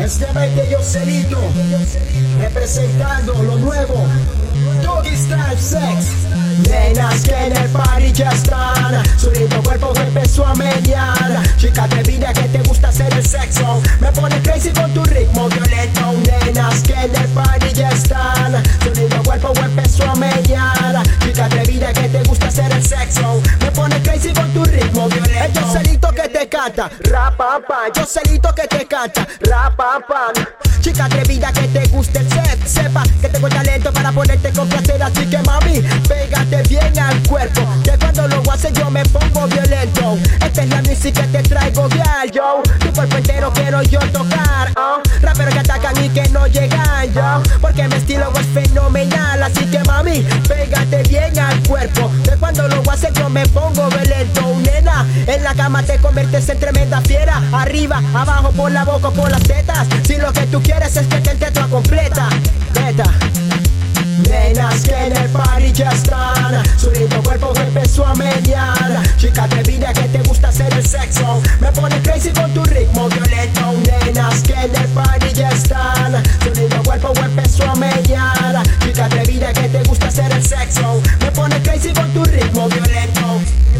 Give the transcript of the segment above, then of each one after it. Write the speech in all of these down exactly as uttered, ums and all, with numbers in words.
Este yo celito, representando lo nuevo, Doggy Style Sex. Nenas que en el party ya están, su lindo cuerpo empezó a menear. Chica atrevida que te gusta hacer el sexo, me pone crazy con tu ritmo violento. Nenas que en el party ya están, su lindo cuerpo empezó a menear. Chica atrevida que te gusta hacer el sexo, me pone crazy con tu ritmo violento. Yo celito que te canta, rap pam pam. Yo celito que te canta, rap pam pam. Chica atrevida que te guste el sex, sepa que tengo talento para ponerte con placer. Así que mami, pégate bien al cuerpo, que cuando lo haces yo me pongo violento. Esta es la música que te traigo, girl, yo. Tu cuerpo entero quiero yo tocar, oh. Raperos que atacan y que no llegan, yo, porque mi estilo es fenomenal. Así que mami, pégate bien al cuerpo, que cuando lo haces yo me pongo violento. Nena, en la cama te conviertes en tremenda fiera. Arriba, abajo, por la boca, por las tetas. Si lo que tú quieres es que te entre toda completa, neta. Nenas que en el party ya están, su lindo cuerpo empezó a menear. Chica atrevida que te gusta hacer el sexo, me pone crazy con tu ritmo violento. Nenas que en el party ya están, su lindo cuerpo empezó a menear. Chica atrevida que te gusta hacer el sexo, me pone crazy con tu ritmo violento.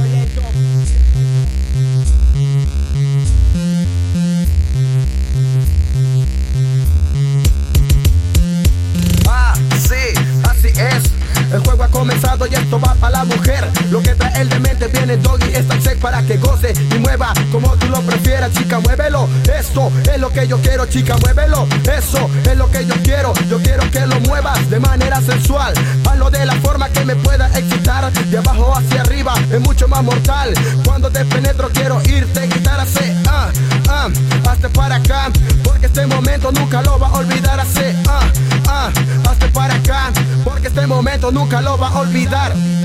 El juego ha comenzado y esto va para la mujer. Lo que trae el demente viene Doggy Style Sex para que goce y mueva como tú lo prefieras. Chica, muévelo, eso es lo que yo quiero. Chica, muévelo, eso es lo que yo quiero. Yo quiero que lo muevas de manera sensual, hazlo de la forma que me pueda excitar. De abajo hacia arriba es mucho más mortal. Cuando te penetro quiero irte, gritar así, ah, ah, hazte para acá, porque este momento nunca lo va a olvidar. Así, ah, ah, hazte para acá, porque este momento nunca lo va a olvidar.